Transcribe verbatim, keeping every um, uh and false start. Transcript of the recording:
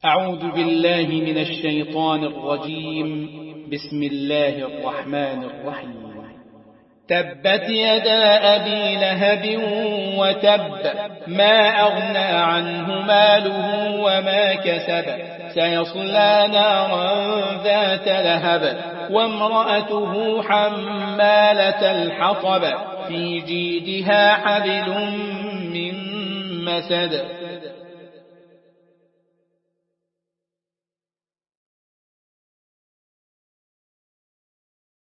أعوذ بالله من الشيطان الرجيم. بسم الله الرحمن الرحيم. تبت يدا أبي لهب وتب، ما أغنى عنه ماله وما كسب، سيصلى نارا ذات لهب، وامرأته حمالة الحطب، في جيدها حبل من مسد.